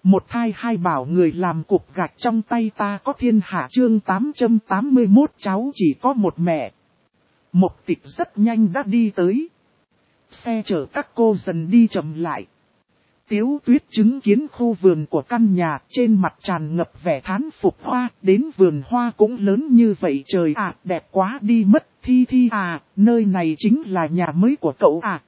Một thai hai bảo người làm cục gạch trong tay ta có thiên hạ chương 881 cháu chỉ có một mẹ. Mộc Tịch rất nhanh đã đi tới. Xe chở các cô dần đi chậm lại. Tiếu Tuyết chứng kiến khu vườn của căn nhà trên mặt tràn ngập vẻ thán phục hoa. Đến vườn hoa cũng lớn như vậy trời ạ, đẹp quá đi mất. Thi Thi à, nơi này chính là nhà mới của cậu à.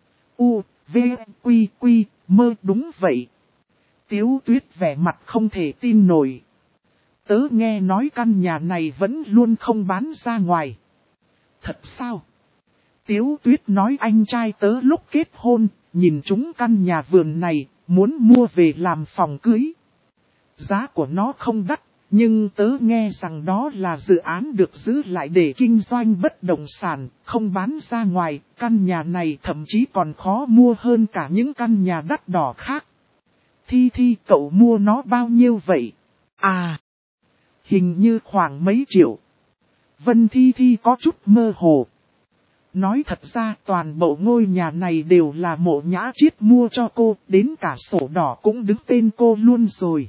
U, V, Quy, Quy, mơ đúng vậy. Tiếu Tuyết vẻ mặt không thể tin nổi. Tớ nghe nói căn nhà này vẫn luôn không bán ra ngoài. Thật sao? Tiếu Tuyết nói anh trai tớ lúc kết hôn, nhìn chúng căn nhà vườn này, muốn mua về làm phòng cưới. Giá của nó không đắt, nhưng tớ nghe rằng đó là dự án được giữ lại để kinh doanh bất động sản, không bán ra ngoài. Căn nhà này thậm chí còn khó mua hơn cả những căn nhà đắt đỏ khác. Thi Thi cậu mua nó bao nhiêu vậy? À, hình như khoảng mấy triệu. Vân Thi Thi có chút mơ hồ. Nói thật ra toàn bộ ngôi nhà này đều là Mộ Nhã Triết mua cho cô, đến cả sổ đỏ cũng đứng tên cô luôn rồi.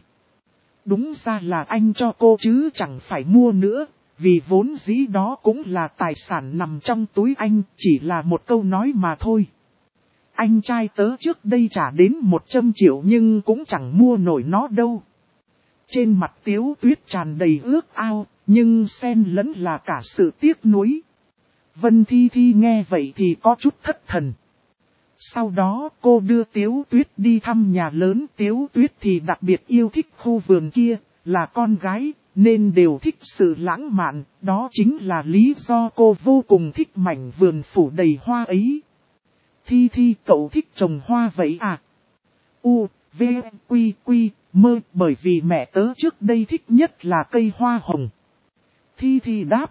Đúng ra là anh cho cô chứ chẳng phải mua nữa, vì vốn dĩ đó cũng là tài sản nằm trong túi anh, chỉ là một câu nói mà thôi. Anh trai tớ trước đây trả đến 100 triệu nhưng cũng chẳng mua nổi nó đâu. Trên mặt Tiếu Tuyết tràn đầy ước ao, nhưng xen lẫn là cả sự tiếc nuối. Vân Thi Thi nghe vậy thì có chút thất thần. Sau đó cô đưa Tiếu Tuyết đi thăm nhà lớn. Tiếu Tuyết thì đặc biệt yêu thích khu vườn kia, là con gái, nên đều thích sự lãng mạn. Đó chính là lý do cô vô cùng thích mảnh vườn phủ đầy hoa ấy. Thi Thi cậu thích trồng hoa vậy à? U, V, Quy, Quy, mơ, bởi vì mẹ tớ trước đây thích nhất là cây hoa hồng. Thi Thi đáp.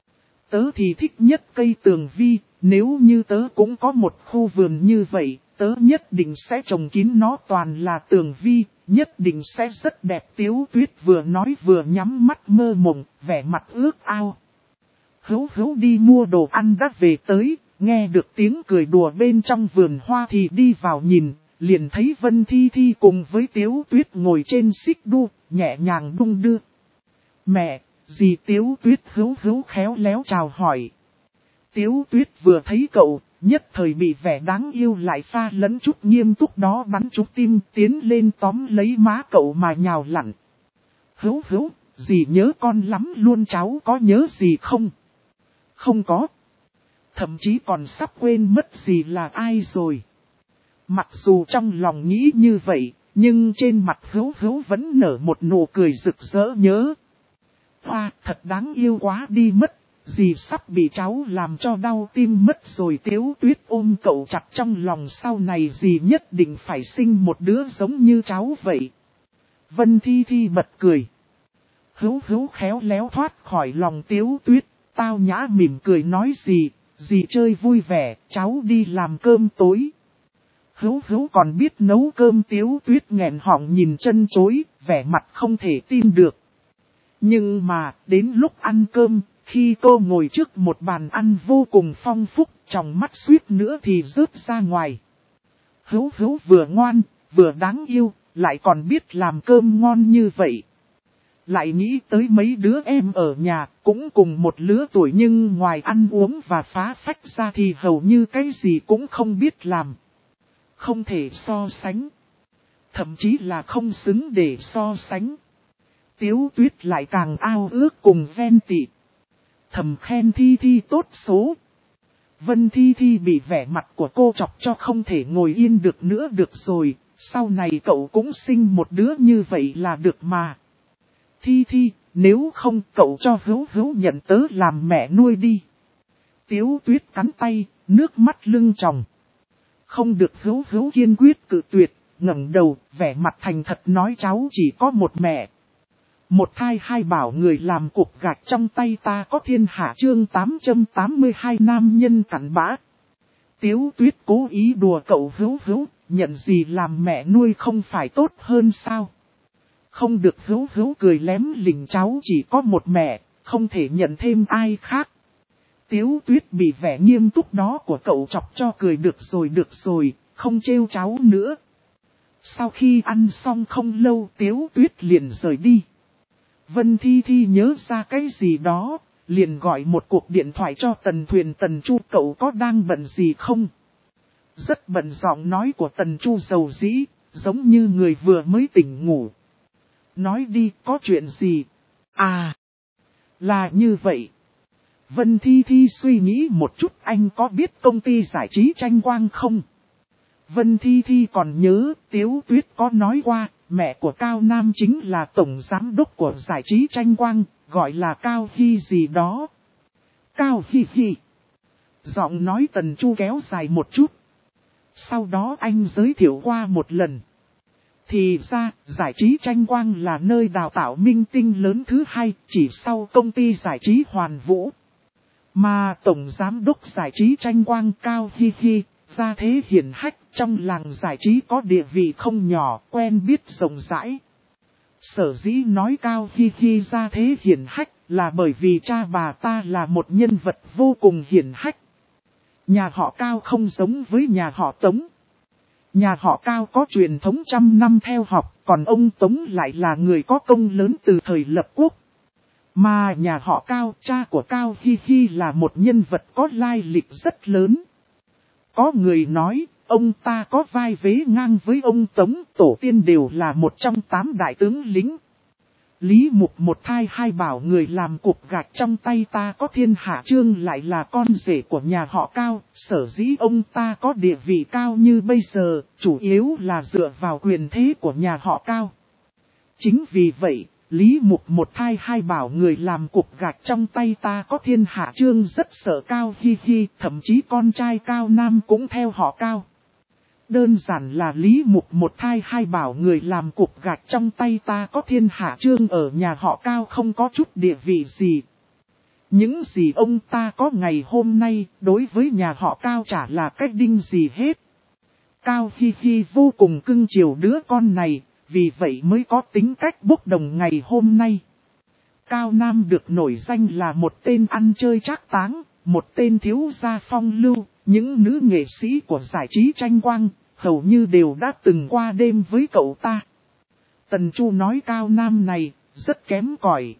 Tớ thì thích nhất cây tường vi, nếu như tớ cũng có một khu vườn như vậy, tớ nhất định sẽ trồng kín nó toàn là tường vi, nhất định sẽ rất đẹp. Tiếu Tuyết vừa nói vừa nhắm mắt mơ mộng, vẻ mặt ước ao. Hữu Hữu đi mua đồ ăn đã về tới, nghe được tiếng cười đùa bên trong vườn hoa thì đi vào nhìn, liền thấy Vân Thi Thi cùng với Tiếu Tuyết ngồi trên xích đu, nhẹ nhàng đung đưa. Mẹ! Dì Tiếu Tuyết Hữu Hữu khéo léo chào hỏi. Tiếu Tuyết vừa thấy cậu, nhất thời bị vẻ đáng yêu lại pha lẫn chút nghiêm túc đó bắn trúng tim, tiến lên tóm lấy má cậu mà nhào lặn. Hữu Hữu, dì nhớ con lắm luôn, cháu có nhớ gì không? Không có. Thậm chí còn sắp quên mất dì là ai rồi. Mặc dù trong lòng nghĩ như vậy, nhưng trên mặt Hữu Hữu vẫn nở một nụ cười rực rỡ nhớ. Hoa thật đáng yêu quá đi mất, dì sắp bị cháu làm cho đau tim mất rồi. Tiếu Tuyết ôm cậu chặt trong lòng, sau này dì nhất định phải sinh một đứa giống như cháu vậy. Vân Thi Thi bật cười. Hữu Hữu khéo léo thoát khỏi lòng Tiếu Tuyết, tao nhã mỉm cười nói dì chơi vui vẻ, cháu đi làm cơm tối. Hữu Hữu còn biết nấu cơm. Tiếu Tuyết nghẹn họng nhìn chân chối, vẻ mặt không thể tin được. Nhưng mà, đến lúc ăn cơm, khi cô ngồi trước một bàn ăn vô cùng phong phúc, trong mắt suýt nữa thì rớt ra ngoài. Hữu Hữu vừa ngoan, vừa đáng yêu, lại còn biết làm cơm ngon như vậy. Lại nghĩ tới mấy đứa em ở nhà, cũng cùng một lứa tuổi nhưng ngoài ăn uống và phá phách ra thì hầu như cái gì cũng không biết làm. Không thể so sánh. Thậm chí là không xứng để so sánh. Tiếu Tuyết lại càng ao ước cùng ven tị. Thầm khen Thi Thi tốt số. Vân Thi Thi bị vẻ mặt của cô chọc cho không thể ngồi yên được nữa. Được rồi, sau này cậu cũng sinh một đứa như vậy là được mà. Thi Thi, nếu không cậu cho Hữu Hữu nhận tớ làm mẹ nuôi đi. Tiếu Tuyết cắn tay, nước mắt lưng tròng. Không được. Hữu Hữu kiên quyết cự tuyệt, ngẩng đầu, vẻ mặt thành thật nói cháu chỉ có một mẹ. Một thai hai bảo người làm cục gạch trong tay ta có thiên hạ chương 882 nam nhân cặn bã. Tiếu Tuyết cố ý đùa cậu Hữu Hữu, nhận gì làm mẹ nuôi không phải tốt hơn sao? Không được. Hữu Hữu cười lém lỉnh, cháu chỉ có một mẹ, không thể nhận thêm ai khác. Tiếu Tuyết bị vẻ nghiêm túc đó của cậu chọc cho cười. Được rồi, không trêu cháu nữa. Sau khi ăn xong không lâu Tiếu Tuyết liền rời đi. Vân Thi Thi nhớ ra cái gì đó, liền gọi một cuộc điện thoại cho Tần Thuyền. Tần Chu cậu có đang bận gì không? Rất bận. Giọng nói của Tần Chu dầu dĩ, giống như người vừa mới tỉnh ngủ. Nói đi, có chuyện gì? À, là như vậy. Vân Thi Thi suy nghĩ một chút, anh có biết công ty giải trí Tranh Quang không? Vân Thi Thi còn nhớ Tiếu Tuyết có nói qua, mẹ của Cao Nam chính là tổng giám đốc của giải trí Tranh Quang, gọi là Cao Hy gì đó. Cao Hy Hy. Giọng nói Tần Chu kéo dài một chút. Sau đó anh giới thiệu qua một lần. Thì ra, giải trí Tranh Quang là nơi đào tạo minh tinh lớn thứ hai, chỉ sau công ty giải trí Hoàn Vũ. Mà tổng giám đốc giải trí Tranh Quang Cao Hy Hy, gia thế hiển hách, trong làng giải trí có địa vị không nhỏ, quen biết rộng rãi. Sở dĩ nói Cao Hy Hy gia thế hiển hách là bởi vì cha bà ta là một nhân vật vô cùng hiển hách. Nhà họ Cao không giống với nhà họ Tống. Nhà họ Cao có truyền thống trăm năm theo học, còn ông Tống lại là người có công lớn từ thời lập quốc. Mà nhà họ Cao, cha của Cao Hy Hy là một nhân vật có lai lịch rất lớn. Có người nói, ông ta có vai vế ngang với ông Tống, tổ tiên đều là một trong 8 đại tướng lính. Lý Mục một thai hai bảo người làm cục gạch trong tay ta có thiên hạ trương lại là con rể của nhà họ Cao, sở dĩ ông ta có địa vị cao như bây giờ, chủ yếu là dựa vào quyền thế của nhà họ Cao. Chính vì vậy, Lý Mục một thai hai bảo người làm cục gạch trong tay ta có thiên hạ trương rất sợ Cao Hy Hy, thậm chí con trai Cao Nam cũng theo họ Cao. Đơn giản là Lý Mục một thai hai bảo người làm cục gạch trong tay ta có thiên hạ trương ở nhà họ Cao không có chút địa vị gì. Những gì ông ta có ngày hôm nay đối với nhà họ Cao chả là cách đinh gì hết. Cao Hy Hy vô cùng cưng chiều đứa con này, vì vậy mới có tính cách bốc đồng ngày hôm nay. Cao Nam được nổi danh là một tên ăn chơi trác táng, một tên thiếu gia phong lưu, những nữ nghệ sĩ của giải trí Tranh Quang, hầu như đều đã từng qua đêm với cậu ta. Tần Chu nói Cao Nam này, rất kém cỏi.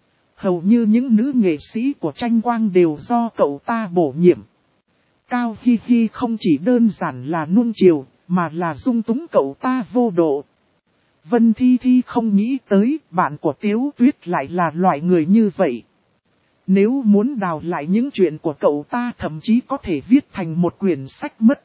Hầu như những nữ nghệ sĩ của Tranh Quang đều do cậu ta bổ nhiệm. Cao Hy Hy không chỉ đơn giản là nuông chiều, mà là dung túng cậu ta vô độ. Vân Thi Thi không nghĩ tới bạn của Tiếu Tuyết lại là loại người như vậy. Nếu muốn đào lại những chuyện của cậu ta thậm chí có thể viết thành một quyển sách mất.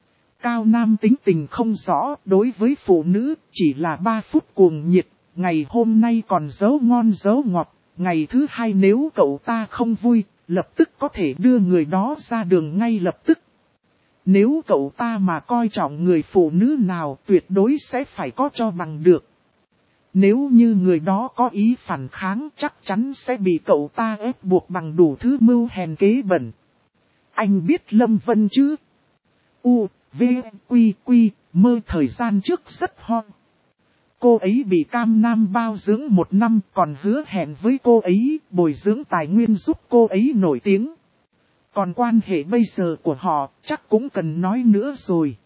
Cao Nam tính tình không rõ, đối với phụ nữ chỉ là 3 phút cuồng nhiệt, ngày hôm nay còn giấu ngon giấu ngọt, ngày thứ hai nếu cậu ta không vui, lập tức có thể đưa người đó ra đường ngay lập tức. Nếu cậu ta mà coi trọng người phụ nữ nào tuyệt đối sẽ phải có cho bằng được. Nếu như người đó có ý phản kháng chắc chắn sẽ bị cậu ta ép buộc bằng đủ thứ mưu hèn kế bẩn. Anh biết Lâm Vân chứ? U, V, Quy, Quy, mơ thời gian trước rất hot. Cô ấy bị Cam Nam bao dưỡng 1 năm còn hứa hẹn với cô ấy bồi dưỡng tài nguyên giúp cô ấy nổi tiếng. Còn quan hệ bây giờ của họ chắc cũng cần nói nữa rồi.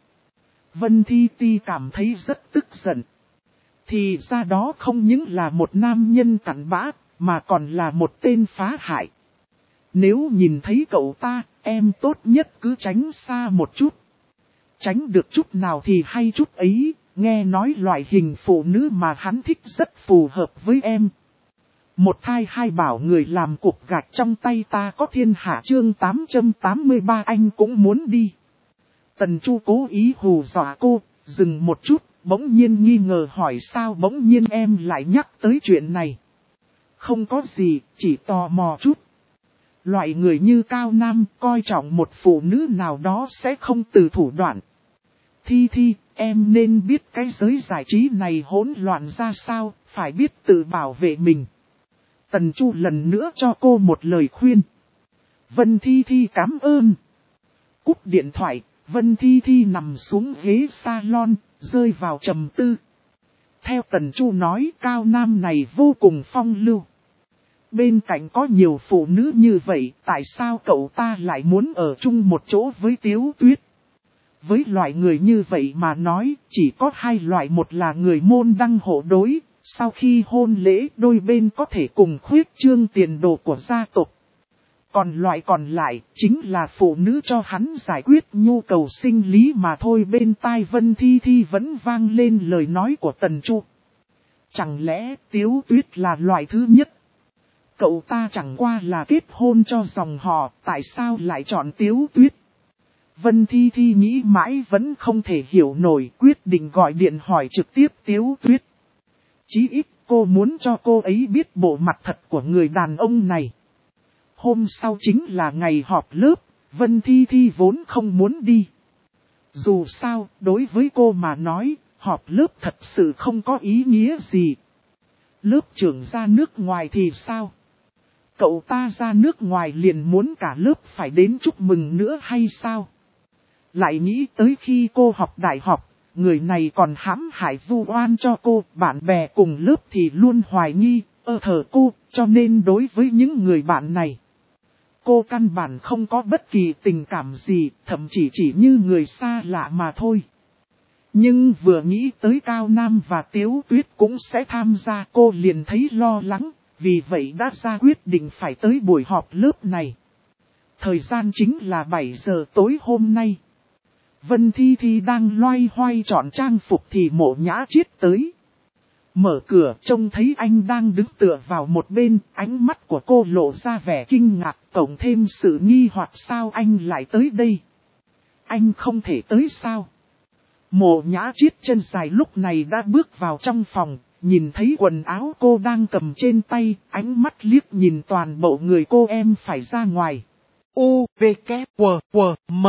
Vân Thi Thi cảm thấy rất tức giận. Thì ra đó không những là một nam nhân cặn bã, mà còn là một tên phá hại. Nếu nhìn thấy cậu ta, em tốt nhất cứ tránh xa một chút. Tránh được chút nào thì hay chút ấy, nghe nói loại hình phụ nữ mà hắn thích rất phù hợp với em. Một thai hai bảo người làm cục gạch trong tay ta có thiên hạ chương 883 anh cũng muốn đi. Tần Chu cố ý hù dọa cô, dừng một chút, bỗng nhiên nghi ngờ hỏi sao bỗng nhiên em lại nhắc tới chuyện này. Không có gì, chỉ tò mò chút. Loại người như Cao Nam coi trọng một phụ nữ nào đó sẽ không từ thủ đoạn. Thi Thi, em nên biết cái giới giải trí này hỗn loạn ra sao, phải biết tự bảo vệ mình. Tần Chu lần nữa cho cô một lời khuyên. Vân Thi Thi cảm ơn. Cúp điện thoại, Vân Thi Thi nằm xuống ghế salon, rơi vào trầm tư. Theo Tần Chu nói Cao Nam này vô cùng phong lưu. Bên cạnh có nhiều phụ nữ như vậy, tại sao cậu ta lại muốn ở chung một chỗ với Tiếu Tuyết? Với loại người như vậy mà nói, chỉ có hai loại, một là người môn đăng hộ đối, sau khi hôn lễ đôi bên có thể cùng khuyết trương tiền đồ của gia tộc. Còn loại còn lại, chính là phụ nữ cho hắn giải quyết nhu cầu sinh lý mà thôi. Bên tai Vân Thi Thi vẫn vang lên lời nói của Tần Chu. Chẳng lẽ Tiếu Tuyết là loại thứ nhất? Cậu ta chẳng qua là kết hôn cho dòng họ, tại sao lại chọn Tiếu Tuyết? Vân Thi Thi nghĩ mãi vẫn không thể hiểu nổi, quyết định gọi điện hỏi trực tiếp Tiếu Tuyết. Chí ít cô muốn cho cô ấy biết bộ mặt thật của người đàn ông này. Hôm sau chính là ngày họp lớp, Vân Thi Thi vốn không muốn đi. Dù sao, đối với cô mà nói, họp lớp thật sự không có ý nghĩa gì. Lớp trưởng ra nước ngoài thì sao? Cậu ta ra nước ngoài liền muốn cả lớp phải đến chúc mừng nữa hay sao? Lại nghĩ tới khi cô học đại học, người này còn hãm hại vu oan cho cô, bạn bè cùng lớp thì luôn hoài nghi, thờ cô, cho nên đối với những người bạn này, cô căn bản không có bất kỳ tình cảm gì, thậm chí chỉ như người xa lạ mà thôi. Nhưng vừa nghĩ tới Cao Nam và Tiếu Tuyết cũng sẽ tham gia, cô liền thấy lo lắng, vì vậy đã ra quyết định phải tới buổi họp lớp này. Thời gian chính là 7 giờ tối hôm nay. Vân Thi Thi đang loay hoay chọn trang phục thì Mộ Nhã Chiết tới. Mở cửa trông thấy anh đang đứng tựa vào một bên, ánh mắt của cô lộ ra vẻ kinh ngạc, cộng thêm sự nghi hoặc sao anh lại tới đây. Anh không thể tới sao? Mộ Nhã Chiết chân dài lúc này đã bước vào trong phòng, nhìn thấy quần áo cô đang cầm trên tay, ánh mắt liếc nhìn toàn bộ người cô em phải ra ngoài. U, V, K, W, W, M.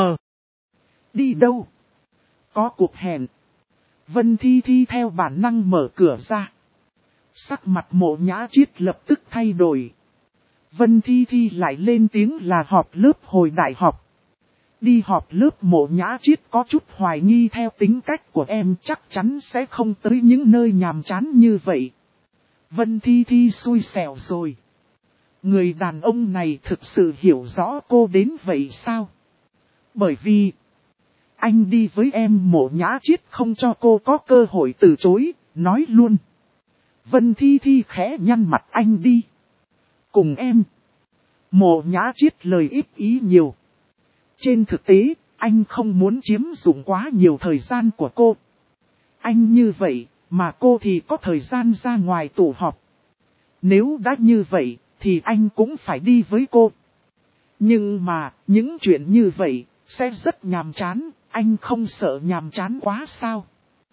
Đi đâu? Có cuộc hẹn. Vân Thi Thi theo bản năng mở cửa ra. Sắc mặt Mộ Nhã Chiết lập tức thay đổi. Vân Thi Thi lại lên tiếng là họp lớp hồi đại học. Đi họp lớp Mộ Nhã Chiết có chút hoài nghi, theo tính cách của em chắc chắn sẽ không tới những nơi nhàm chán như vậy. Vân Thi Thi xui xẻo rồi. Người đàn ông này thực sự hiểu rõ cô đến vậy sao? Bởi vì anh đi với em, Mộ Nhã Chiết không cho cô có cơ hội từ chối, nói luôn. Vân Thi Thi khẽ nhăn mặt, anh đi cùng em. Mộ Nhã Chiết lời ít ý nhiều. Trên thực tế, anh không muốn chiếm dụng quá nhiều thời gian của cô. Anh như vậy, mà cô thì có thời gian ra ngoài tụ họp. Nếu đã như vậy, thì anh cũng phải đi với cô. Nhưng mà, những chuyện như vậy, sẽ rất nhàm chán, anh không sợ nhàm chán quá sao?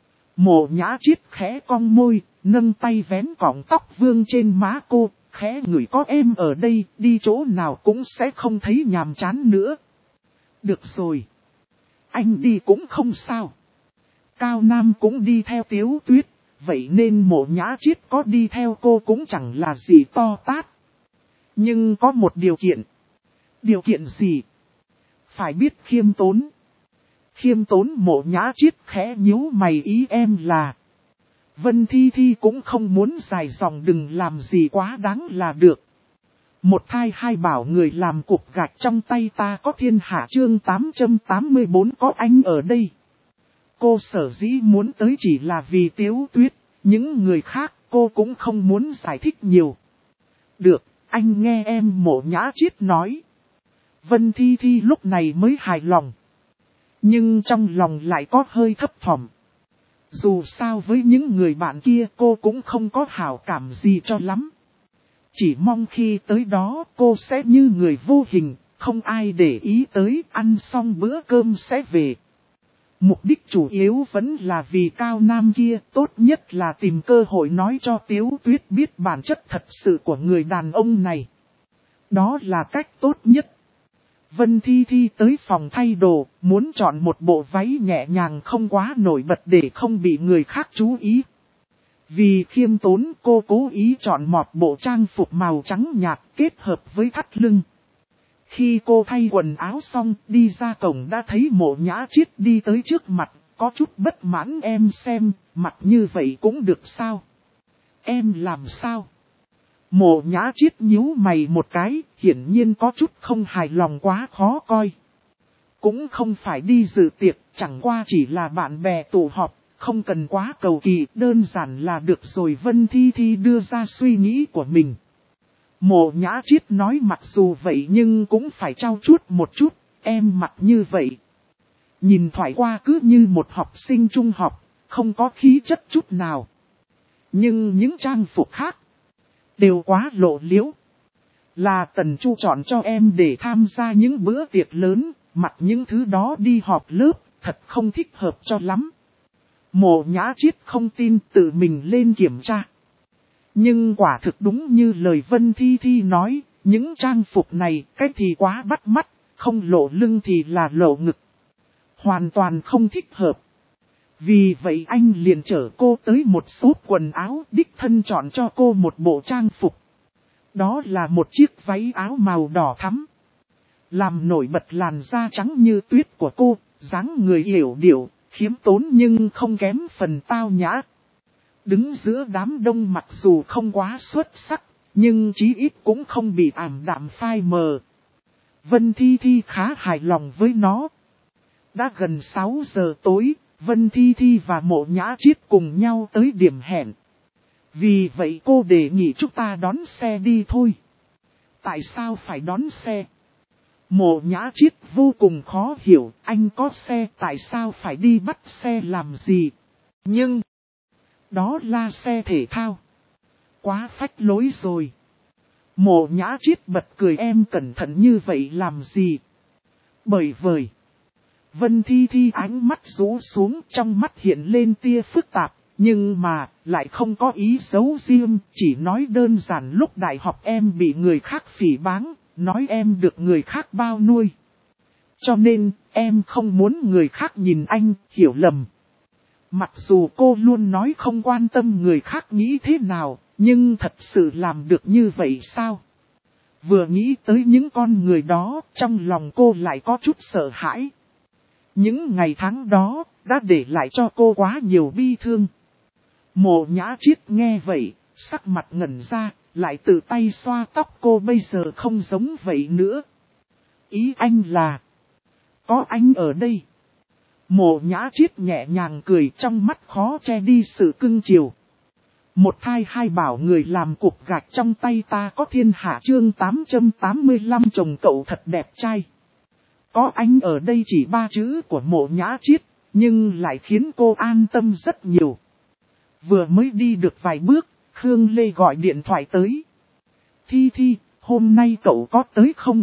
Mộ Nhã Chiết khẽ cong môi, nâng tay vén cọng tóc vương trên má cô, khẽ ngửi có em ở đây, đi chỗ nào cũng sẽ không thấy nhàm chán nữa. Được rồi. Anh đi cũng không sao. Cao Nam cũng đi theo Tiếu Tuyết, vậy nên Mộ Nhã Chiết có đi theo cô cũng chẳng là gì to tát. Nhưng có một điều kiện. Điều kiện gì? Phải biết khiêm tốn. Khiêm tốn. Mộ Nhã Chiết khẽ nhíu mày, ý em là Vân Thi Thi cũng không muốn dài dòng, đừng làm gì quá đáng là được. Một thai hai bảo người làm cục gạch trong tay ta có thiên hạ, chương 884 có anh ở đây. Cô sở dĩ muốn tới chỉ là vì Tiếu Tuyết, những người khác cô cũng không muốn giải thích nhiều. Được, anh nghe em, Mộ Nhã Chiết nói. Vân Thi Thi lúc này mới hài lòng. Nhưng trong lòng lại có hơi thấp thỏm. Dù sao với những người bạn kia cô cũng không có hảo cảm gì cho lắm. Chỉ mong khi tới đó cô sẽ như người vô hình, không ai để ý tới, ăn xong bữa cơm sẽ về. Mục đích chủ yếu vẫn là vì Cao Nam kia, tốt nhất là tìm cơ hội nói cho Tiếu Tuyết biết bản chất thật sự của người đàn ông này. Đó là cách tốt nhất. Vân Thi Thi tới phòng thay đồ, muốn chọn một bộ váy nhẹ nhàng không quá nổi bật để không bị người khác chú ý. Vì khiêm tốn cô cố ý chọn một bộ trang phục màu trắng nhạt kết hợp với thắt lưng. Khi cô thay quần áo xong đi ra cổng đã thấy Mộ Nhã Chiết đi tới trước mặt, có chút bất mãn, em xem, mặt như vậy cũng được sao? Em làm sao? Mộ Nhã Chiết nhíu mày một cái, hiển nhiên có chút không hài lòng, quá khó coi. Cũng không phải đi dự tiệc, chẳng qua chỉ là bạn bè tụ họp, không cần quá cầu kỳ, đơn giản là được rồi. Vân Thi Thi đưa ra suy nghĩ của mình. Mộ Nhã Triết nói mặc dù vậy nhưng cũng phải trau chuốt một chút, em mặc như vậy. Nhìn thoải qua cứ như một học sinh trung học, không có khí chất chút nào. Nhưng những trang phục khác, đều quá lộ liễu. Là Tần Chu chọn cho em để tham gia những bữa tiệc lớn, mặc những thứ đó đi họp lớp, thật không thích hợp cho lắm. Mộ Nhã Triết không tin, tự mình lên kiểm tra. Nhưng quả thực đúng như lời Vân Thi Thi nói, những trang phục này, cái thì quá bắt mắt, không lộ lưng thì là lộ ngực. Hoàn toàn không thích hợp. Vì vậy anh liền chở cô tới một số quần áo, đích thân chọn cho cô một bộ trang phục. Đó là một chiếc váy áo màu đỏ thắm. Làm nổi bật làn da trắng như tuyết của cô, dáng người hiểu điệu, khiêm tốn nhưng không kém phần tao nhã. Đứng giữa đám đông mặc dù không quá xuất sắc, nhưng chí ít cũng không bị ảm đạm phai mờ. Vân Thi Thi khá hài lòng với nó. Đã gần 6 giờ tối, Vân Thi Thi và Mộ Nhã Triết cùng nhau tới điểm hẹn. Vì vậy cô đề nghị chúng ta đón xe đi thôi. Tại sao phải đón xe? Mộ Nhã Triết vô cùng khó hiểu, anh có xe tại sao phải đi bắt xe làm gì? Nhưng, đó là xe thể thao. Quá phách lối rồi. Mộ Nhã Triết bật cười, em cẩn thận như vậy làm gì? Bởi vời. Vân Thi Thi ánh mắt rũ xuống, trong mắt hiện lên tia phức tạp, nhưng mà lại không có ý xấu riêng, chỉ nói đơn giản lúc đại học em bị người khác phỉ báng, nói em được người khác bao nuôi. Cho nên, em không muốn người khác nhìn anh, hiểu lầm. Mặc dù cô luôn nói không quan tâm người khác nghĩ thế nào, nhưng thật sự làm được như vậy sao? Vừa nghĩ tới những con người đó, trong lòng cô lại có chút sợ hãi. Những ngày tháng đó, đã để lại cho cô quá nhiều bi thương. Mộ Nhã Triết nghe vậy, sắc mặt ngẩn ra, lại tự tay xoa tóc cô, bây giờ không giống vậy nữa. Ý anh là, có anh ở đây. Mộ Nhã Triết nhẹ nhàng cười, trong mắt khó che đi sự cưng chiều. Một thai hai bảo người làm cục gạch trong tay ta có thiên hạ. Chương 885 chồng cậu thật đẹp trai. Có anh ở đây chỉ 3 chữ của Mộ Nhã Triết, nhưng lại khiến cô an tâm rất nhiều. Vừa mới đi được vài bước, Khương Lê gọi điện thoại tới. Thi Thi, hôm nay cậu có tới không?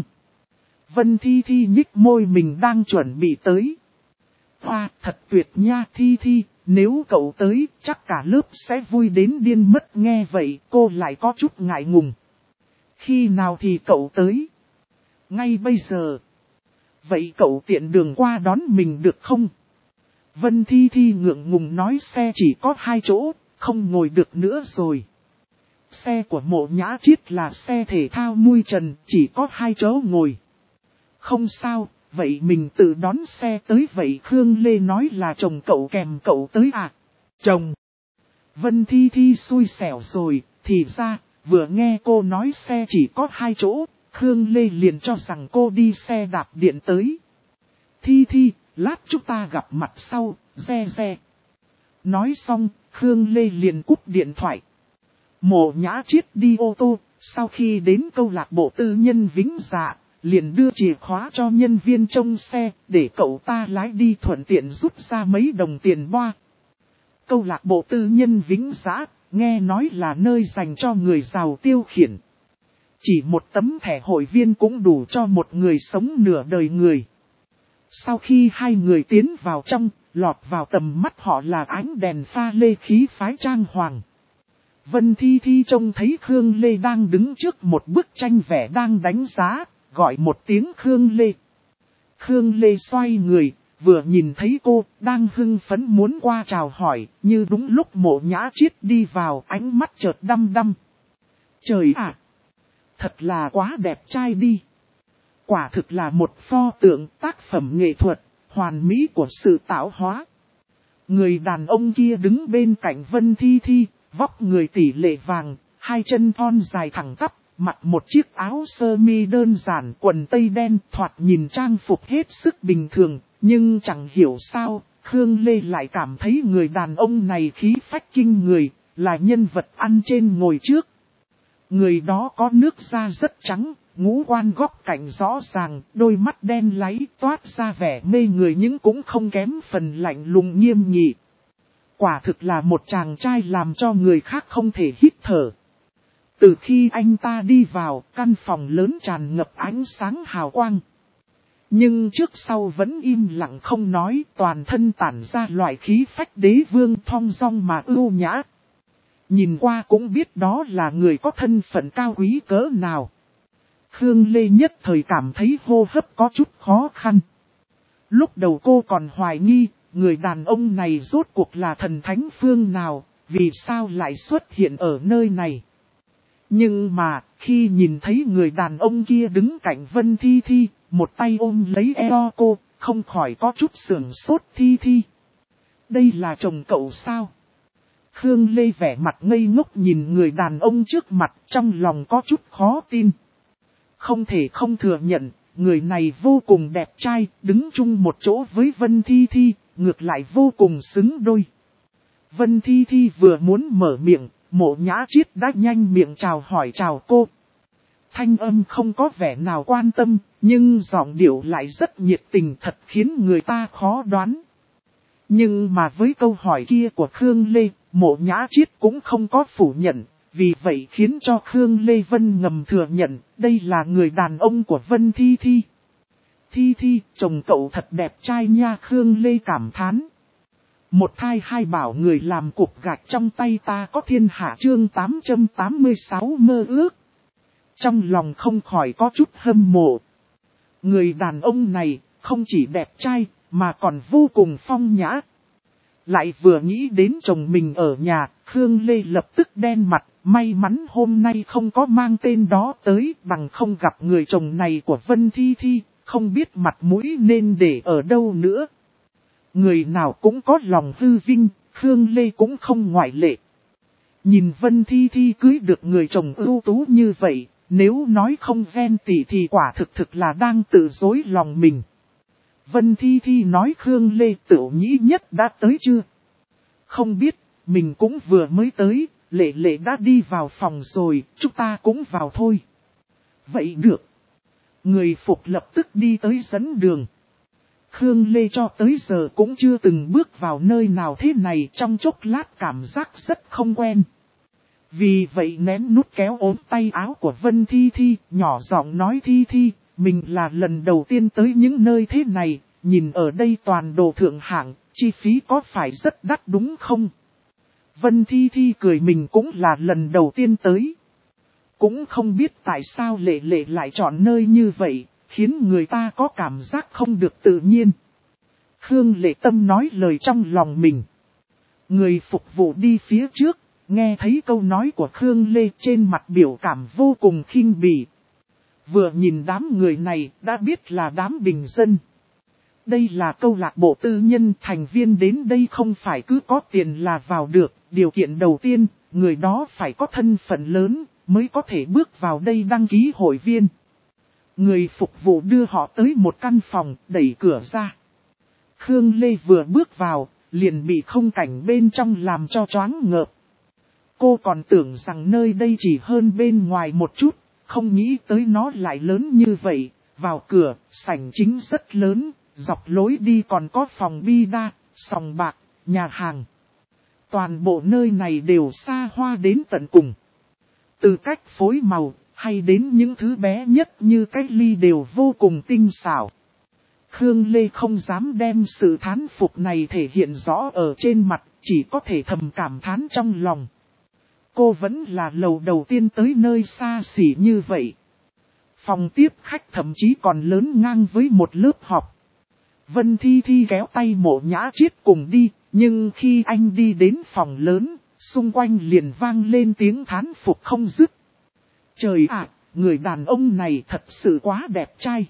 Vân Thi Thi nhích môi, mình đang chuẩn bị tới. Hoa, thật tuyệt nha Thi Thi, nếu cậu tới, chắc cả lớp sẽ vui đến điên mất. Nghe vậy, cô lại có chút ngại ngùng. Khi nào thì cậu tới? Ngay bây giờ. Vậy cậu tiện đường qua đón mình được không? Vân Thi Thi ngượng ngùng nói, xe chỉ có 2 chỗ, không ngồi được nữa rồi. Xe của Mộ Nhã Triết là xe thể thao mui trần, chỉ có 2 chỗ ngồi. Không sao, vậy mình tự đón xe tới. Vậy Khương Lê nói là chồng cậu kèm cậu tới à? Chồng. Vân Thi Thi xui xẻo rồi, thì ra, vừa nghe cô nói xe chỉ có 2 chỗ, Khương Lê liền cho rằng cô đi xe đạp điện tới. Thi Thi, lát chúng ta gặp mặt sau, re re. Nói xong, Khương Lê liền cúp điện thoại. Mộ Nhã Triết đi ô tô, sau khi đến câu lạc bộ tư nhân Vĩnh Dạ, liền đưa chìa khóa cho nhân viên trông xe, để cậu ta lái đi thuận tiện rút ra mấy đồng tiền boa. Câu lạc bộ tư nhân Vĩnh Dạ, nghe nói là nơi dành cho người giàu tiêu khiển. Chỉ một tấm thẻ hội viên cũng đủ cho một người sống nửa đời người. Sau khi hai người tiến vào trong, lọt vào tầm mắt họ là ánh đèn pha lê khí phái trang hoàng. Vân Thi Thi trông thấy Khương Lê đang đứng trước một bức tranh vẽ đang đánh giá, gọi một tiếng Khương Lê. Khương Lê xoay người, vừa nhìn thấy cô, đang hưng phấn muốn qua chào hỏi, như đúng lúc Mộ Nhã Triết đi vào, ánh mắt chợt đăm đăm. Trời ạ! Thật là quá đẹp trai đi! Quả thực là một pho tượng tác phẩm nghệ thuật, hoàn mỹ của sự tạo hóa. Người đàn ông kia đứng bên cạnh Vân Thi Thi, vóc người tỷ lệ vàng, hai chân thon dài thẳng tắp, mặc một chiếc áo sơ mi đơn giản, quần tây đen, thoạt nhìn trang phục hết sức bình thường, nhưng chẳng hiểu sao, Khương Lê lại cảm thấy người đàn ông này khí phách kinh người, là nhân vật ăn trên ngồi trước. Người đó có nước da rất trắng, ngũ quan góc cạnh rõ ràng, đôi mắt đen láy toát ra vẻ mê người nhưng cũng không kém phần lạnh lùng nghiêm nghị. Quả thực là một chàng trai làm cho người khác không thể hít thở. Từ khi anh ta đi vào, căn phòng lớn tràn ngập ánh sáng hào quang. Nhưng trước sau vẫn im lặng không nói, toàn thân tản ra loại khí phách đế vương thong dong mà ưu nhã. Nhìn qua cũng biết đó là người có thân phận cao quý cỡ nào. Khương Lê nhất thời cảm thấy hô hấp có chút khó khăn. Lúc đầu cô còn hoài nghi, người đàn ông này rốt cuộc là thần thánh phương nào, vì sao lại xuất hiện ở nơi này. Nhưng mà, khi nhìn thấy người đàn ông kia đứng cạnh Vân Thi Thi, một tay ôm lấy eo cô, không khỏi có chút sườn sốt. Thi Thi. Đây là chồng cậu sao? Khương Lê vẻ mặt ngây ngốc nhìn người đàn ông trước mặt, trong lòng có chút khó tin. Không thể không thừa nhận, người này vô cùng đẹp trai, đứng chung một chỗ với Vân Thi Thi, ngược lại vô cùng xứng đôi. Vân Thi Thi vừa muốn mở miệng, Mộ Nhã Triết đã nhanh miệng chào hỏi chào cô. Thanh âm không có vẻ nào quan tâm, nhưng giọng điệu lại rất nhiệt tình, thật khiến người ta khó đoán. Nhưng mà với câu hỏi kia của Khương Lê, Mộ Nhã Triết cũng không có phủ nhận, vì vậy khiến cho Khương Lê Vân ngầm thừa nhận, đây là người đàn ông của Vân Thi Thi. Thi Thi, chồng cậu thật đẹp trai nha, Khương Lê cảm thán. Một thai hai bảo người làm cục gạch trong tay ta có thiên hạ, chương 886 mơ ước. Trong lòng không khỏi có chút hâm mộ. Người đàn ông này không chỉ đẹp trai mà còn vô cùng phong nhã. Lại vừa nghĩ đến chồng mình ở nhà, Khương Lê lập tức đen mặt, may mắn hôm nay không có mang tên đó tới, bằng không gặp người chồng này của Vân Thi Thi, không biết mặt mũi nên để ở đâu nữa. Người nào cũng có lòng hư vinh, Khương Lê cũng không ngoại lệ. Nhìn Vân Thi Thi cưới được người chồng ưu tú như vậy, nếu nói không ghen tị thì quả thực là đang tự dối lòng mình. Vân Thi Thi nói Khương Lê Tửu Nhĩ Nhất đã tới chưa? Không biết, mình cũng vừa mới tới, Lệ Lệ đã đi vào phòng rồi, chúng ta cũng vào thôi. Vậy được. Người phục lập tức đi tới dẫn đường. Khương Lê cho tới giờ cũng chưa từng bước vào nơi nào thế này, trong chốc lát cảm giác rất không quen. Vì vậy nén nút kéo ốm tay áo của Vân Thi Thi, nhỏ giọng nói Thi Thi, mình là lần đầu tiên tới những nơi thế này, nhìn ở đây toàn đồ thượng hạng, chi phí có phải rất đắt đúng không? Vân Thi Thi cười mình cũng là lần đầu tiên tới. Cũng không biết tại sao Lệ Lệ lại chọn nơi như vậy, khiến người ta có cảm giác không được tự nhiên. Khương Lệ Tâm nói lời trong lòng mình. Người phục vụ đi phía trước, nghe thấy câu nói của Khương Lê trên mặt biểu cảm vô cùng khinh bỉ. Vừa nhìn đám người này đã biết là đám bình dân. Đây là câu lạc bộ tư nhân, thành viên đến đây không phải cứ có tiền là vào được. Điều kiện đầu tiên, người đó phải có thân phận lớn mới có thể bước vào đây đăng ký hội viên. Người phục vụ đưa họ tới một căn phòng, đẩy cửa ra. Khương Lê vừa bước vào, liền bị không cảnh bên trong làm cho choáng ngợp. Cô còn tưởng rằng nơi đây chỉ hơn bên ngoài một chút, không nghĩ tới nó lại lớn như vậy. Vào cửa, sảnh chính rất lớn, dọc lối đi còn có phòng bida, sòng bạc, nhà hàng. Toàn bộ nơi này đều xa hoa đến tận cùng. Từ cách phối màu, hay đến những thứ bé nhất như cái ly đều vô cùng tinh xảo. Khương Lê không dám đem sự thán phục này thể hiện rõ ở trên mặt, chỉ có thể thầm cảm thán trong lòng. Cô vẫn là lần đầu tiên tới nơi xa xỉ như vậy. Phòng tiếp khách thậm chí còn lớn ngang với một lớp học. Vân Thi Thi kéo tay Mộ Nhã Triết cùng đi, nhưng khi anh đi đến phòng lớn, xung quanh liền vang lên tiếng thán phục không dứt. Trời ạ, người đàn ông này thật sự quá đẹp trai.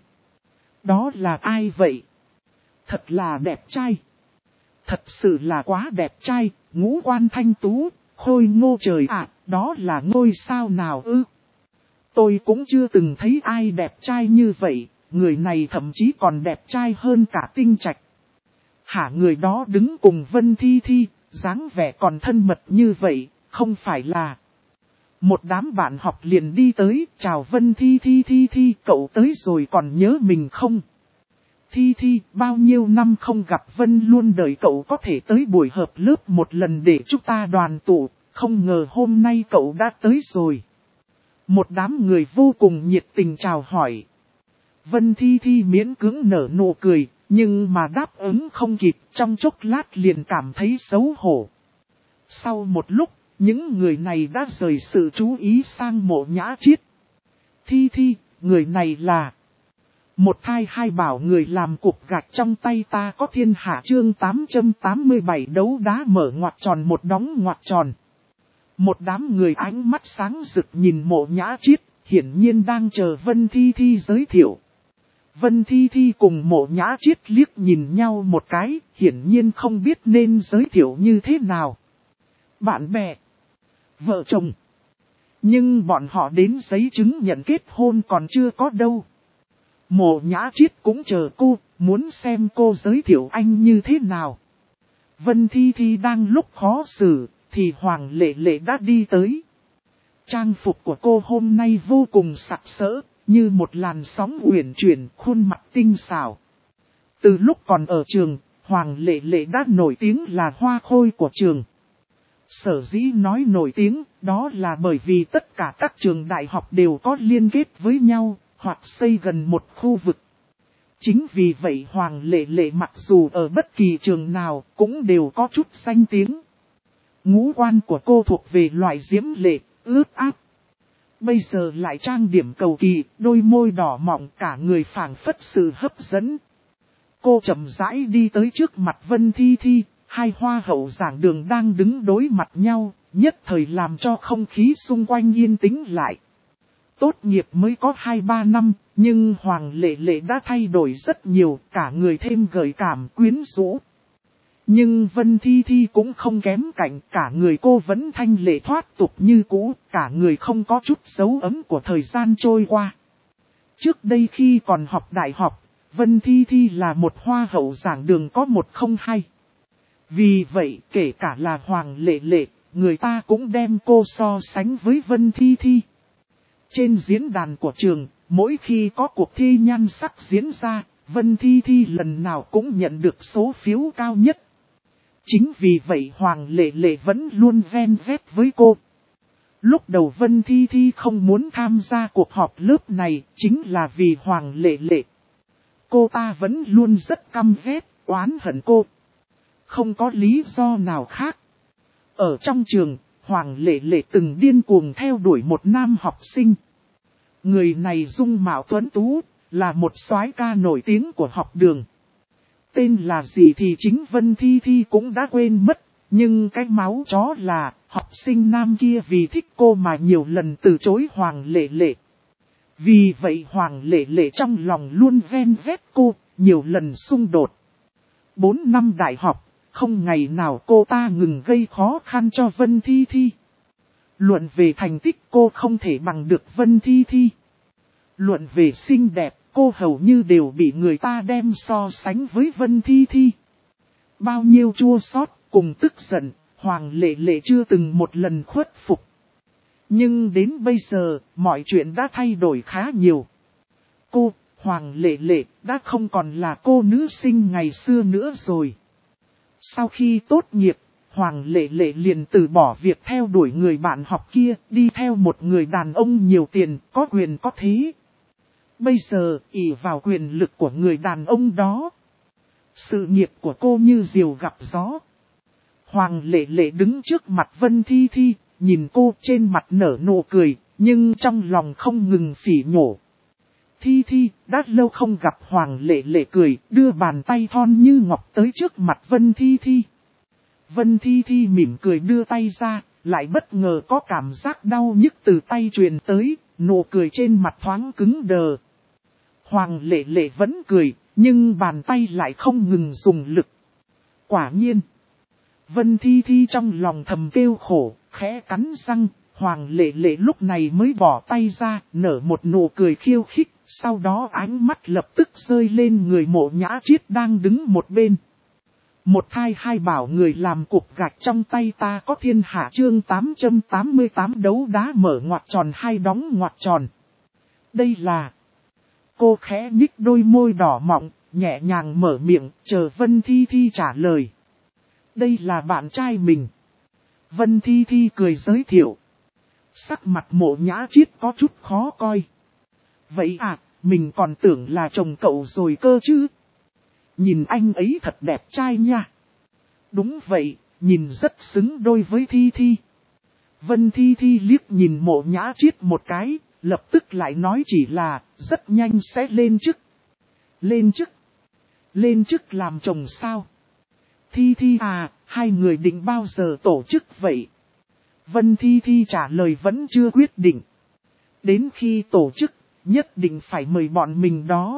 Đó là ai vậy? Thật là đẹp trai. Thật sự là quá đẹp trai, ngũ quan thanh tú, khôi ngô trời ạ, đó là ngôi sao nào ư? Tôi cũng chưa từng thấy ai đẹp trai như vậy, người này thậm chí còn đẹp trai hơn cả Tinh Trạch. Hả, người đó đứng cùng Vân Thi Thi, dáng vẻ còn thân mật như vậy, không phải là... Một đám bạn học liền đi tới, chào Vân Thi Thi, cậu tới rồi còn nhớ mình không? Thi, bao nhiêu năm không gặp, Vân luôn đợi cậu có thể tới buổi hợp lớp một lần để chúng ta đoàn tụ, không ngờ hôm nay cậu đã tới rồi. Một đám người vô cùng nhiệt tình chào hỏi. Vân Thi miễn cưỡng nở nụ cười, nhưng mà đáp ứng không kịp, trong chốc lát liền cảm thấy xấu hổ. Sau một lúc, những người này đã rời sự chú ý sang Mộ Nhã Chiết. Thi, người này là... Một thai hai bảo, người làm cục gạch trong tay ta có thiên hạ, chương 887 đấu đá mở ngoặc tròn một đóng ngoặc tròn. Một đám người ánh mắt sáng rực nhìn Mộ Nhã Chiết, hiển nhiên đang chờ Vân Thi giới thiệu. Vân Thi cùng Mộ Nhã Chiết liếc nhìn nhau một cái, hiển nhiên không biết nên giới thiệu như thế nào. Bạn bè, vợ chồng. Nhưng bọn họ đến giấy chứng nhận kết hôn còn chưa có đâu. Mộ Nhã Chiết cũng chờ cô, muốn xem cô giới thiệu anh như thế nào. Vân Thi đang lúc khó xử, thì Hoàng Lệ Lệ đã đi tới. Trang phục của cô hôm nay vô cùng sặc sỡ, như một làn sóng uyển chuyển, khuôn mặt tinh xảo. Từ lúc còn ở trường, Hoàng Lệ Lệ đã nổi tiếng là hoa khôi của trường. Sở dĩ nói nổi tiếng, đó là bởi vì tất cả các trường đại học đều có liên kết với nhau, hoặc xây gần một khu vực. Chính vì vậy Hoàng Lệ Lệ mặc dù ở bất kỳ trường nào cũng đều có chút danh tiếng. Ngũ quan của cô thuộc về loại diễm lệ, ướt át. Bây giờ lại trang điểm cầu kỳ, đôi môi đỏ mọng, cả người phảng phất sự hấp dẫn. Cô chậm rãi đi tới trước mặt Vân Thi, hai hoa hậu giảng đường đang đứng đối mặt nhau, nhất thời làm cho không khí xung quanh yên tĩnh lại. Tốt nghiệp mới có 2-3 năm, nhưng Hoàng Lệ Lệ đã thay đổi rất nhiều, cả người thêm gợi cảm quyến rũ. Nhưng Vân Thi cũng không kém cạnh, cả người cô vẫn thanh lệ thoát tục như cũ, cả người không có chút dấu ấm của thời gian trôi qua. Trước đây khi còn học đại học, Vân Thi là một hoa hậu giảng đường có 102. Vì vậy kể cả là Hoàng Lệ Lệ, người ta cũng đem cô so sánh với Vân Thi. Trên diễn đàn của trường, mỗi khi có cuộc thi nhan sắc diễn ra, Vân Thi lần nào cũng nhận được số phiếu cao nhất. Chính vì vậy Hoàng Lệ Lệ vẫn luôn ven vét với cô. Lúc đầu Vân Thi không muốn tham gia cuộc họp lớp này, chính là vì Hoàng Lệ Lệ. Cô ta vẫn luôn rất căm ghét, oán hận cô. Không có lý do nào khác. Ở trong trường, Hoàng Lệ Lệ từng điên cuồng theo đuổi một nam học sinh. Người này dung mạo tuấn tú, là một soái ca nổi tiếng của học đường. Tên là gì thì chính Vân Thi cũng đã quên mất, nhưng cái máu chó là học sinh nam kia vì thích cô mà nhiều lần từ chối Hoàng Lệ Lệ. Vì vậy Hoàng Lệ Lệ trong lòng luôn ven vét cô, nhiều lần xung đột. 4 năm đại học, không ngày nào cô ta ngừng gây khó khăn cho Vân Thi. Luận về thành tích cô không thể bằng được Vân Thi. Luận về xinh đẹp, cô hầu như đều bị người ta đem so sánh với Vân Thi. Bao nhiêu chua xót cùng tức giận, Hoàng Lệ Lệ chưa từng một lần khuất phục. Nhưng đến bây giờ, mọi chuyện đã thay đổi khá nhiều. Cô, Hoàng Lệ Lệ, đã không còn là cô nữ sinh ngày xưa nữa rồi. Sau khi tốt nghiệp, Hoàng Lệ Lệ liền từ bỏ việc theo đuổi người bạn học kia, đi theo một người đàn ông nhiều tiền, có quyền có thế. Bây giờ, ỷ vào quyền lực của người đàn ông đó, sự nghiệp của cô như diều gặp gió. Hoàng Lệ Lệ đứng trước mặt Vân Thi, nhìn cô trên mặt nở nụ cười, nhưng trong lòng không ngừng phỉ nhổ. Thi, đã lâu không gặp. Hoàng Lệ Lệ cười, đưa bàn tay thon như ngọc tới trước mặt Vân Thi. Vân Thi mỉm cười đưa tay ra, lại bất ngờ có cảm giác đau nhức từ tay truyền tới, nụ cười trên mặt thoáng cứng đờ. Hoàng Lệ Lệ vẫn cười, nhưng bàn tay lại không ngừng dùng lực. Quả nhiên, Vân Thi trong lòng thầm kêu khổ, khẽ cắn răng, Hoàng Lệ Lệ lúc này mới bỏ tay ra, nở một nụ cười khiêu khích, sau đó ánh mắt lập tức rơi lên người Mộ Nhã Chiết đang đứng một bên. Một thai hai bảo người làm cục gạch trong tay ta có thiên hạ chương 888 đấu đá mở ngoặc tròn hai đóng ngoặc tròn. Đây là... Cô khẽ nhích đôi môi đỏ mọng, nhẹ nhàng mở miệng, chờ Vân Thi Thi trả lời. Đây là bạn trai mình. Vân Thi Thi cười giới thiệu. Sắc mặt Mộ Nhã Chiết có chút khó coi. Vậy à, mình còn tưởng là chồng cậu rồi cơ chứ. Nhìn anh ấy thật đẹp trai nha. Đúng vậy, nhìn rất xứng đôi với Thi Thi. Vân Thi Thi liếc nhìn Mộ Nhã Chiết một cái, lập tức lại nói chỉ là, rất nhanh sẽ lên chức. Lên chức? Lên chức làm chồng sao? Thi Thi à, hai người định bao giờ tổ chức vậy? Vân Thi Thi trả lời vẫn chưa quyết định. Đến khi tổ chức, nhất định phải mời bọn mình đó.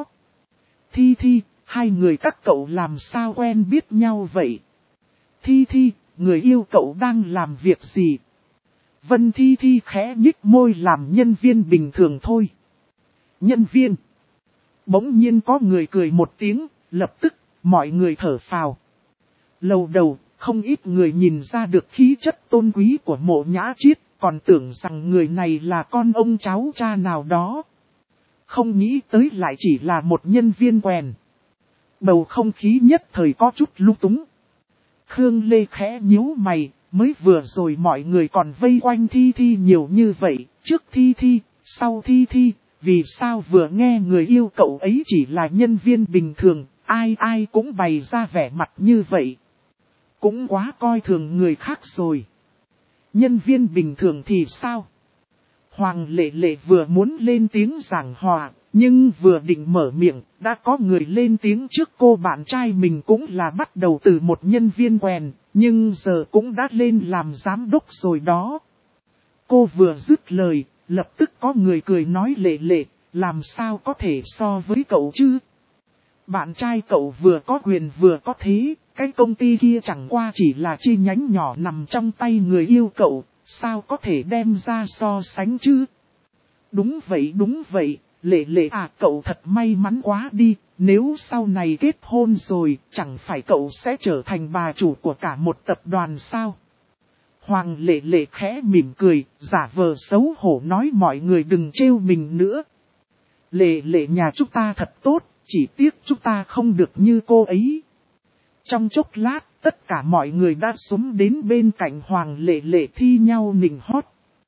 Thi Thi, hai người các cậu làm sao quen biết nhau vậy? Thi Thi, người yêu cậu đang làm việc gì? Vân Thi Thi khẽ nhích môi làm nhân viên bình thường thôi. Nhân viên. Bỗng nhiên có người cười một tiếng, lập tức, mọi người thở phào. Lâu đầu, không ít người nhìn ra được khí chất tôn quý của Mộ Nhã Chiết, còn tưởng rằng người này là con ông cháu cha nào đó. Không nghĩ tới lại chỉ là một nhân viên quèn. Bầu không khí nhất thời có chút lung túng. Khương Lê khẽ nhíu mày, mới vừa rồi mọi người còn vây quanh Thi Thi nhiều như vậy, trước Thi Thi, sau Thi Thi, vì sao vừa nghe người yêu cậu ấy chỉ là nhân viên bình thường, ai ai cũng bày ra vẻ mặt như vậy. Cũng quá coi thường người khác rồi. Nhân viên bình thường thì sao? Hoàng Lệ Lệ vừa muốn lên tiếng giảng hòa, nhưng vừa định mở miệng, đã có người lên tiếng trước cô bạn trai mình cũng là bắt đầu từ một nhân viên quèn, nhưng giờ cũng đã lên làm giám đốc rồi đó. Cô vừa dứt lời, lập tức có người cười nói Lệ Lệ, làm sao có thể so với cậu chứ? Bạn trai cậu vừa có quyền vừa có thế, cái công ty kia chẳng qua chỉ là chi nhánh nhỏ nằm trong tay người yêu cậu, sao có thể đem ra so sánh chứ? Đúng vậy, Lệ Lệ à, cậu thật may mắn quá đi, nếu sau này kết hôn rồi, chẳng phải cậu sẽ trở thành bà chủ của cả một tập đoàn sao? Hoàng Lệ Lệ khẽ mỉm cười, giả vờ xấu hổ nói mọi người đừng trêu mình nữa. Lệ Lệ nhà chúng ta thật tốt, chỉ tiếc chúng ta không được như cô ấy. Trong chốc lát, tất cả mọi người đã xúm đến bên cạnh Hoàng Lệ Lệ thi nhau nịnh hót.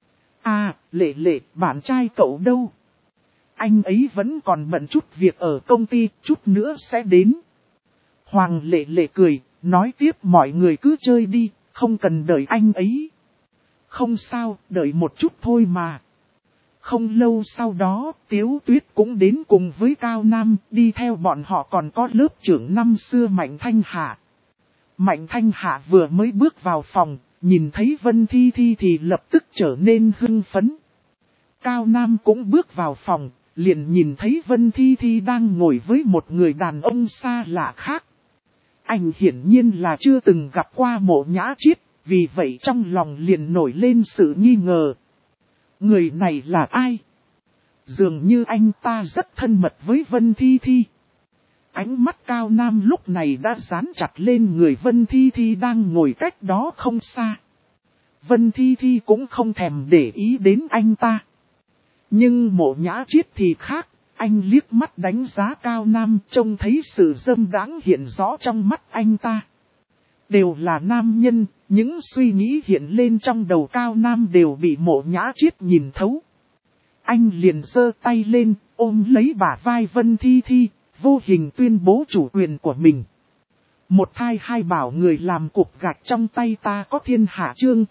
À, Lệ Lệ, bạn trai cậu đâu? Anh ấy vẫn còn bận chút việc ở công ty, chút nữa sẽ đến. Hoàng Lệ Lệ cười, nói tiếp mọi người cứ chơi đi, không cần đợi anh ấy. Không sao, đợi một chút thôi mà. Không lâu sau đó, Tiếu Tuyết cũng đến cùng với Cao Nam, đi theo bọn họ còn có lớp trưởng năm xưa Mạnh Thanh Hạ. Mạnh Thanh Hạ vừa mới bước vào phòng, nhìn thấy Vân Thi Thi thì lập tức trở nên hưng phấn. Cao Nam cũng bước vào phòng, liền nhìn thấy Vân Thi Thi đang ngồi với một người đàn ông xa lạ khác. Anh hiển nhiên là chưa từng gặp qua Mộ Nhã Chiết, vì vậy trong lòng liền nổi lên sự nghi ngờ. Người này là ai? Dường như anh ta rất thân mật với Vân Thi Thi. Ánh mắt Cao Nam lúc này đã dán chặt lên người Vân Thi Thi đang ngồi cách đó không xa. Vân Thi Thi cũng không thèm để ý đến anh ta. Nhưng Mộ Nhã Chiết thì khác, anh liếc mắt đánh giá Cao Nam trông thấy sự dâm đãng hiện rõ trong mắt anh ta. Đều là nam nhân, những suy nghĩ hiện lên trong đầu Cao Nam đều bị Mộ Nhã Chiết nhìn thấu. Anh liền giơ tay lên, ôm lấy bả vai Vân Thi Thi, vô hình tuyên bố chủ quyền của mình. Một thai hai bảo người làm cục gạch trong tay ta có thiên hạ chương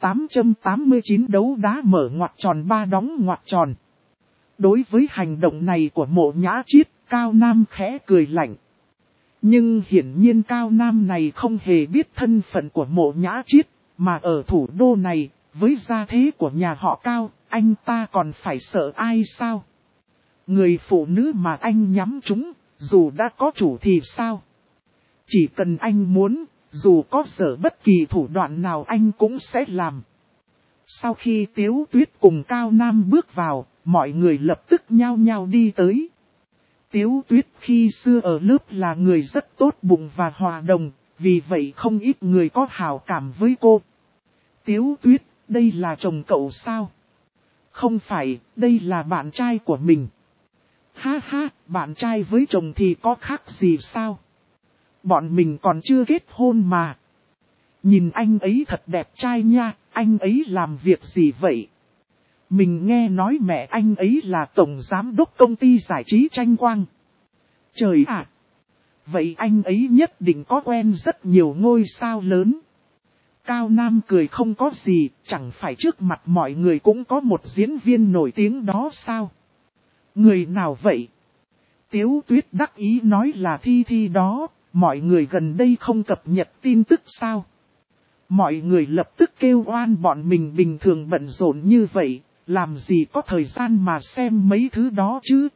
889 đấu đá mở ngoặc tròn ba đóng ngoặc tròn. Đối với hành động này của Mộ Nhã Chiết, Cao Nam khẽ cười lạnh. Nhưng hiển nhiên Cao Nam này không hề biết thân phận của Mộ Nhã Chiết, mà ở thủ đô này, với gia thế của nhà họ Cao, anh ta còn phải sợ ai sao? Người phụ nữ mà anh nhắm trúng, dù đã có chủ thì sao? Chỉ cần anh muốn, dù có sở bất kỳ thủ đoạn nào anh cũng sẽ làm. Sau khi Tiếu Tuyết cùng Cao Nam bước vào, mọi người lập tức nhao nhao đi tới. Tiếu Tuyết khi xưa ở lớp là người rất tốt bụng và hòa đồng, vì vậy không ít người có hảo cảm với cô. Tiếu Tuyết, đây là chồng cậu sao? Không phải, đây là bạn trai của mình. Ha ha, bạn trai với chồng thì có khác gì sao? Bọn mình còn chưa kết hôn mà. Nhìn anh ấy thật đẹp trai nha, anh ấy làm việc gì vậy? Mình nghe nói mẹ anh ấy là tổng giám đốc công ty giải trí Tranh Quang. Trời ạ! Vậy anh ấy nhất định có quen rất nhiều ngôi sao lớn. Cao Nam cười không có gì, chẳng phải trước mặt mọi người cũng có một diễn viên nổi tiếng đó sao? Người nào vậy? Tiếu Tuyết đắc ý nói là Thi Thi đó, mọi người gần đây không cập nhật tin tức sao? Mọi người lập tức kêu oan bọn mình bình thường bận rộn như vậy, làm gì có thời gian mà xem mấy thứ đó chứ?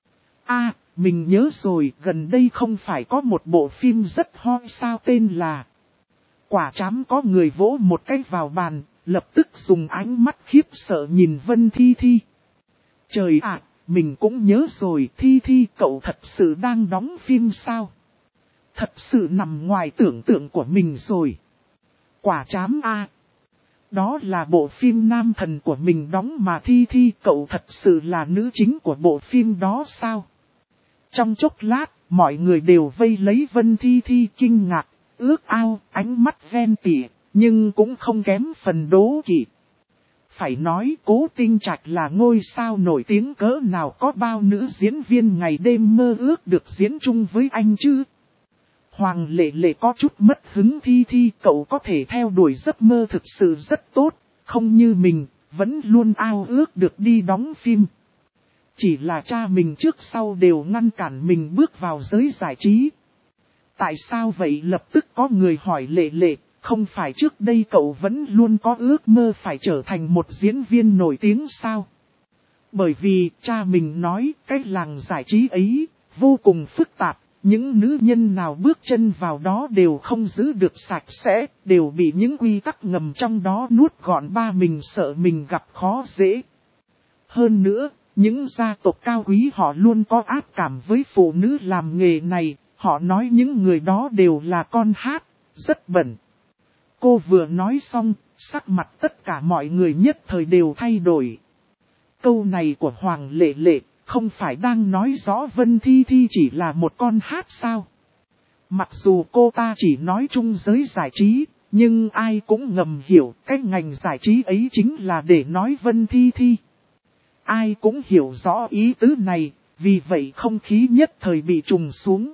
Mình nhớ rồi, gần đây không phải có một bộ phim rất hot sao tên là... Quả trám có người vỗ một cái vào bàn, lập tức dùng ánh mắt khiếp sợ nhìn Vân Thi Thi. Trời ạ, mình cũng nhớ rồi, Thi Thi cậu thật sự đang đóng phim sao? Thật sự nằm ngoài tưởng tượng của mình rồi. Quả trám đó là bộ phim nam thần của mình đóng mà Thi Thi cậu thật sự là nữ chính của bộ phim đó sao? Trong chốc lát, mọi người đều vây lấy Vân Thi Thi kinh ngạc, ước ao, ánh mắt ghen tị, nhưng cũng không kém phần đố kỵ. Phải nói Cố Tinh Trạch là ngôi sao nổi tiếng cỡ nào, có bao nữ diễn viên ngày đêm mơ ước được diễn chung với anh chứ? Hoàng Lệ Lệ có chút mất hứng. Thi Thi cậu có thể theo đuổi giấc mơ thực sự rất tốt, không như mình, vẫn luôn ao ước được đi đóng phim. Chỉ là cha mình trước sau đều ngăn cản mình bước vào giới giải trí. Tại sao vậy? Lập tức có người hỏi Lệ Lệ, không phải trước đây cậu vẫn luôn có ước mơ phải trở thành một diễn viên nổi tiếng sao? Bởi vì cha mình nói cái làng giải trí ấy vô cùng phức tạp, những nữ nhân nào bước chân vào đó đều không giữ được sạch sẽ, đều bị những quy tắc ngầm trong đó nuốt gọn. Ba mình sợ mình gặp khó dễ. Hơn nữa, những gia tộc cao quý họ luôn có ác cảm với phụ nữ làm nghề này, họ nói những người đó đều là con hát, rất bẩn. Cô vừa nói xong, sắc mặt tất cả mọi người nhất thời đều thay đổi. Câu này của Hoàng Lệ Lệ, không phải đang nói rõ Vân Thi Thi chỉ là một con hát sao? Mặc dù cô ta chỉ nói chung giới giải trí, nhưng ai cũng ngầm hiểu cái ngành giải trí ấy chính là để nói Vân Thi Thi. Ai cũng hiểu rõ ý tứ này, vì vậy không khí nhất thời bị trùng xuống.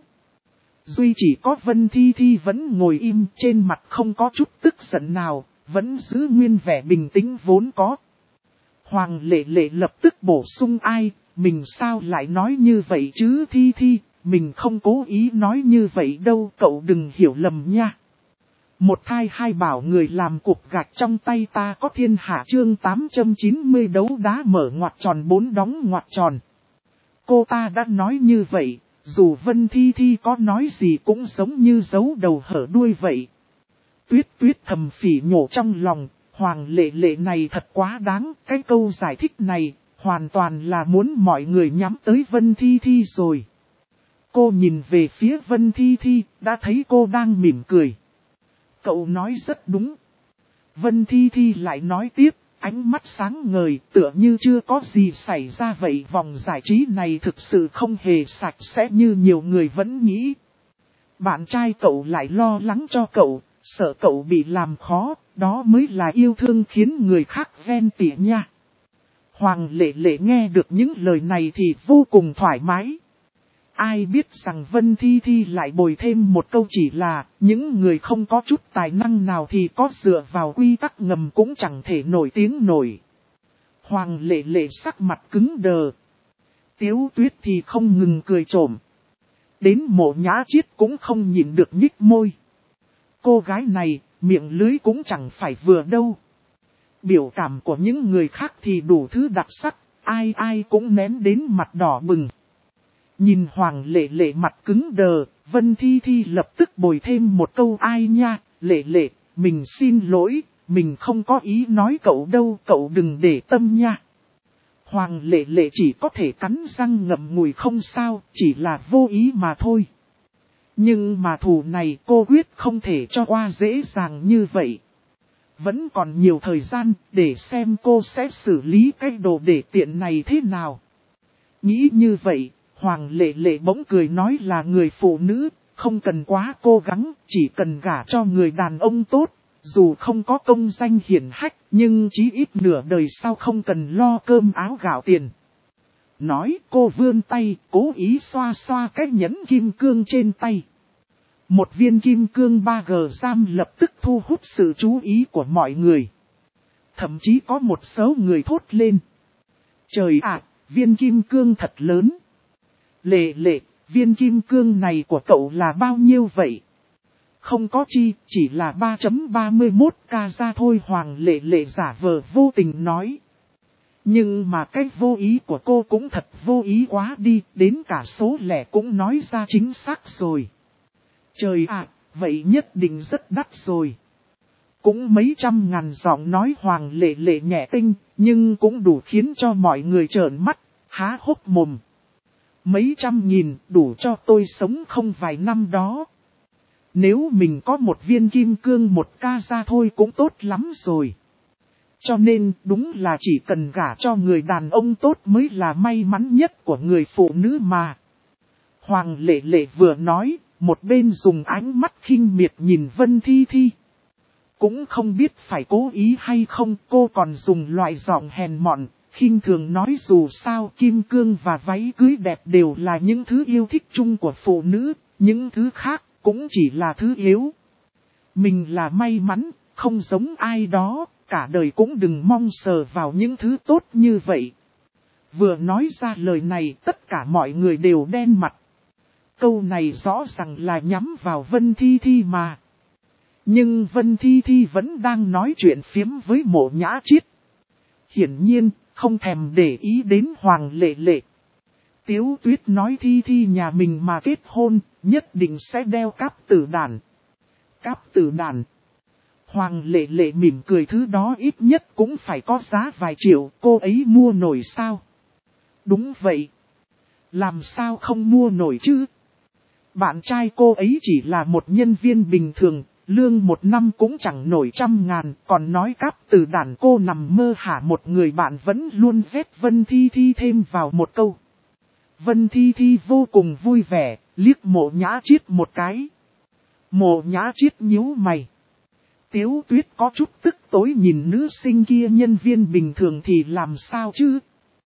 Duy chỉ có Vân Thi Thi vẫn ngồi im, trên mặt không có chút tức giận nào, vẫn giữ nguyên vẻ bình tĩnh vốn có. Hoàng Lệ Lệ lập tức bổ sung mình sao lại nói như vậy chứ Thi Thi, mình không cố ý nói như vậy đâu, cậu đừng hiểu lầm nha. Một thai hai bảo người làm cục gạch trong tay ta có thiên hạ chương 890 đấu đá mở ngoặc tròn 4 đóng ngoặc tròn. Cô ta đã nói như vậy, dù Vân Thi Thi có nói gì cũng giống như giấu đầu hở đuôi vậy. Tuyết Tuyết thầm phỉ nhổ trong lòng, Hoàng Lệ Lệ này thật quá đáng, cái câu giải thích này, hoàn toàn là muốn mọi người nhắm tới Vân Thi Thi rồi. Cô nhìn về phía Vân Thi Thi, đã thấy cô đang mỉm cười. Cậu nói rất đúng. Vân Thi Thi lại nói tiếp, ánh mắt sáng ngời, tựa như chưa có gì xảy ra vậy. Vòng giải trí này thực sự không hề sạch sẽ như nhiều người vẫn nghĩ. Bạn trai cậu lại lo lắng cho cậu, sợ cậu bị làm khó, đó mới là yêu thương khiến người khác ghen tị nha. Hoàng Lệ Lệ nghe được những lời này thì vô cùng thoải mái. Ai biết rằng Vân Thi Thi lại bồi thêm một câu chỉ là, những người không có chút tài năng nào thì có dựa vào quy tắc ngầm cũng chẳng thể nổi tiếng nổi. Hoàng Lệ Lệ sắc mặt cứng đờ. Tiếu Tuyết thì không ngừng cười trộm. Đến Mộ Nhã Chiết cũng không nhịn được nhích môi. Cô gái này, miệng lưới cũng chẳng phải vừa đâu. Biểu cảm của những người khác thì đủ thứ đặc sắc, ai ai cũng nén đến mặt đỏ bừng. Nhìn Hoàng Lệ Lệ mặt cứng đờ, Vân Thi Thi lập tức bồi thêm một câu ai nha, Lệ Lệ, mình xin lỗi, mình không có ý nói cậu đâu, cậu đừng để tâm nha. Hoàng Lệ Lệ chỉ có thể cắn răng ngậm ngùi không sao, chỉ là vô ý mà thôi. Nhưng mà thù này cô quyết không thể cho qua dễ dàng như vậy. Vẫn còn nhiều thời gian để xem cô sẽ xử lý cái đồ để tiện này thế nào. Nghĩ như vậy, Hoàng Lệ Lệ bỗng cười nói là người phụ nữ, không cần quá cố gắng, chỉ cần gả cho người đàn ông tốt. Dù không có công danh hiển hách, nhưng chí ít nửa đời sau không cần lo cơm áo gạo tiền. Nói cô vươn tay, cố ý xoa xoa cái nhẫn kim cương trên tay. Một viên kim cương 3G giam lập tức thu hút sự chú ý của mọi người. Thậm chí có một số người thốt lên. Trời ạ, viên kim cương thật lớn. Lệ Lệ, viên kim cương này của cậu là bao nhiêu vậy? Không có chi, chỉ là 3.31k ra thôi, Hoàng Lệ Lệ giả vờ vô tình nói. Nhưng mà cái vô ý của cô cũng thật vô ý quá đi, đến cả số lẻ cũng nói ra chính xác rồi. Trời ạ, vậy nhất định rất đắt rồi. Cũng mấy trăm ngàn giọng nói Hoàng Lệ Lệ nhẹ tinh, nhưng cũng đủ khiến cho mọi người trợn mắt, há hốc mồm. Mấy trăm nghìn đủ cho tôi sống không vài năm đó. Nếu mình có một viên kim cương 1k ra thôi cũng tốt lắm rồi. Cho nên đúng là chỉ cần gả cho người đàn ông tốt mới là may mắn nhất của người phụ nữ mà. Hoàng Lệ Lệ vừa nói, một bên dùng ánh mắt khinh miệt nhìn Vân Thi Thi. Cũng không biết phải cố ý hay không, cô còn dùng loại giọng hèn mọn, khinh thường nói dù sao kim cương và váy cưới đẹp đều là những thứ yêu thích chung của phụ nữ, những thứ khác cũng chỉ là thứ yếu. Mình là may mắn, không giống ai đó, cả đời cũng đừng mong sờ vào những thứ tốt như vậy. Vừa nói ra lời này tất cả mọi người đều đen mặt. Câu này rõ ràng là nhắm vào Vân Thi Thi mà. Nhưng Vân Thi Thi vẫn đang nói chuyện phiếm với Mộ Nhã Chiết. Hiển nhiên, không thèm để ý đến Hoàng Lệ Lệ. Tiếu Tuyết nói Thi Thi nhà mình mà kết hôn, nhất định sẽ đeo cáp tử đàn. Cáp tử đàn. Hoàng Lệ Lệ mỉm cười, thứ đó ít nhất cũng phải có giá vài triệu, cô ấy mua nổi sao? Đúng vậy. Làm sao không mua nổi chứ? Bạn trai cô ấy chỉ là một nhân viên bình thường, lương một năm cũng chẳng nổi 100.000, còn nói cáp tử đàn cô nằm mơ hả. Một người bạn vẫn luôn vét Vân Thi Thi thêm vào một câu. Vân Thi Thi vô cùng vui vẻ, liếc Mộ Nhã Chiết một cái. Mộ Nhã Chiết nhíu mày. Tiếu Tuyết có chút tức tối nhìn nữ sinh kia, nhân viên bình thường thì làm sao chứ?